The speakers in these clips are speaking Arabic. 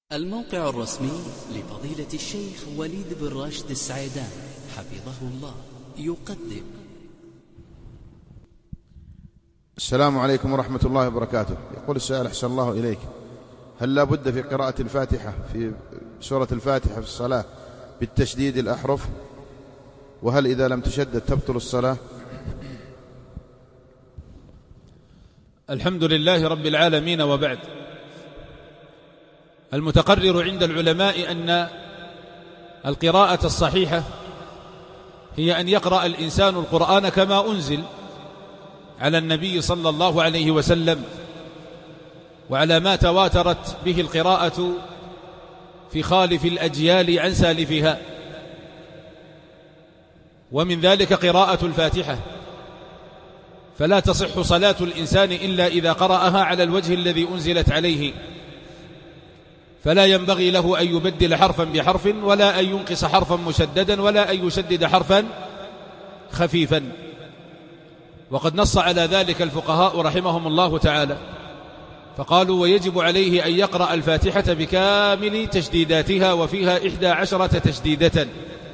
الموقع الرسمي لفضيلة الشيخ وليد بن راشد السعيدان حفظه الله يقدم. السلام عليكم ورحمة الله وبركاته. يقول السائل: أحسن الله إليك، هل لا بد في قراءة الفاتحة في سورة الفاتحة في الصلاة بالتشديد الأحرف؟ وهل إذا لم تشدد تبطل الصلاة؟ الحمد لله رب العالمين، وبعد. المتقرر عند العلماء أن القراءة الصحيحة هي أن يقرأ الإنسان القرآن كما أنزل على النبي صلى الله عليه وسلم، وعلى ما تواترت به القراءة في خالف الأجيال عن سالفها، ومن ذلك قراءة الفاتحة. فلا تصح صلاة الإنسان إلا إذا قرأها على الوجه الذي أنزلت عليه، فلا ينبغي له أن يبدل حرفا بحرف، ولا أن ينقص حرفا مشددا، ولا أن يشدد حرفا خفيفا. وقد نص على ذلك الفقهاء رحمهم الله تعالى، فقالوا: ويجب عليه أن يقرأ الفاتحة بكامل تشديداتها، وفيها 11 تشديدة.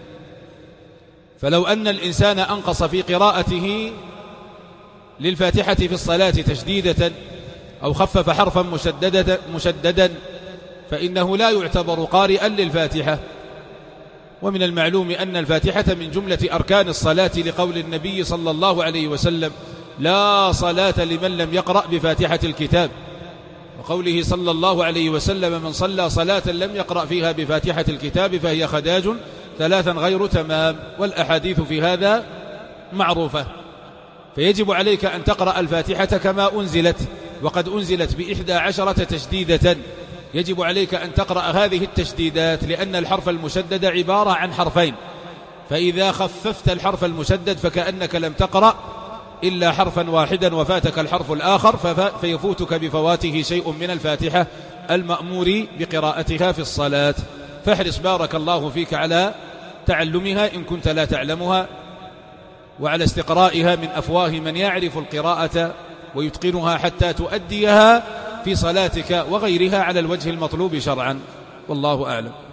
فلو أن الإنسان أنقص في قراءته للفاتحة في الصلاة تشديدة أو خفف حرفا مشددا فإنه لا يعتبر قارئا للفاتحة. ومن المعلوم أن الفاتحة من جملة أركان الصلاة، لقول النبي صلى الله عليه وسلم: لا صلاة لمن لم يقرأ بفاتحة الكتاب، وقوله صلى الله عليه وسلم: من صلى صلاة لم يقرأ فيها بفاتحة الكتاب فهي خداج 3 غير تمام. والأحاديث في هذا معروفة. فيجب عليك أن تقرأ الفاتحة كما أنزلت، وقد أنزلت ب11 تشديدة. يجب عليك أن تقرأ هذه التشديدات، لأن الحرف المشدد عبارة عن حرفين، فإذا خففت الحرف المشدد فكأنك لم تقرأ إلا حرفا واحدا، وفاتك الحرف الآخر، فيفوتك بفواته شيء من الفاتحة المأمور بقراءتها في الصلاة. فاحرص بارك الله فيك على تعلمها إن كنت لا تعلمها، وعلى استقرائها من أفواه من يعرف القراءة ويتقنها حتى تؤديها في صلاتك وغيرها على الوجه المطلوب شرعا، والله أعلم.